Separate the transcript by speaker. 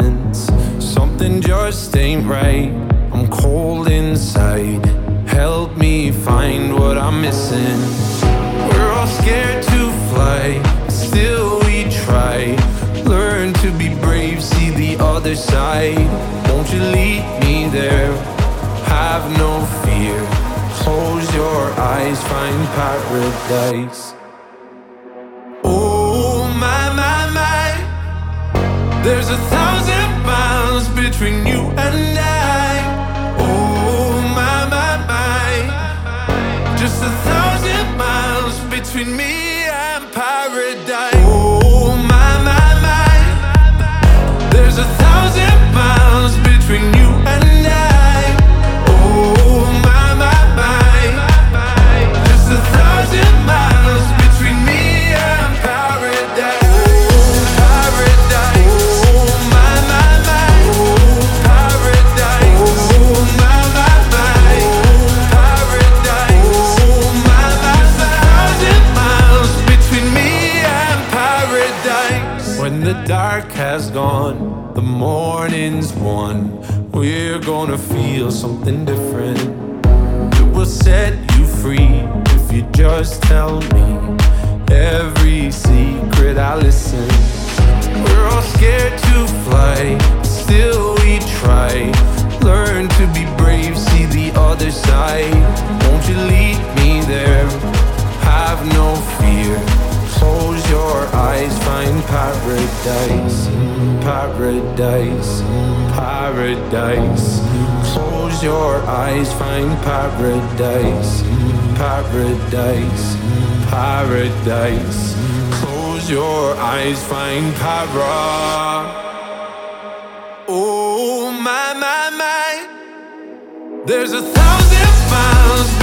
Speaker 1: sense. Something just ain't right. I'm cold inside. Help me find what I'm missing. We're all scared to fly, still we try. Learn to be brave, see the other side. Won't you lead me there? Have no fear. Close your eyes, find paradise. Oh my, my, my. There's 1,000 miles between you and I. Oh my, my, my. Just 1,000 miles between me and paradise. Oh my, my, my. There's 1,000 miles between you and I. Oh my, my, my. Just 1,000 miles between me and paradise. Oh, paradise. Oh my, my, my. Oh, paradise. Oh my, my, my. Oh, paradise. Oh my, my, my. 1,000 miles between me and paradise. When the dark has gone, the morning's won. We're gonna feel something different. It will set you free if you just tell me every secret. I listen. We're all scared to fly, still we try. Learn to be brave, see the other side. Won't you lead me there? Have no fear. Close your eyes, find paradise. Paradise, paradise. Close your eyes, find paradise. Paradise, paradise. Close your eyes, find para. Oh my, my, my. There's 1,000 miles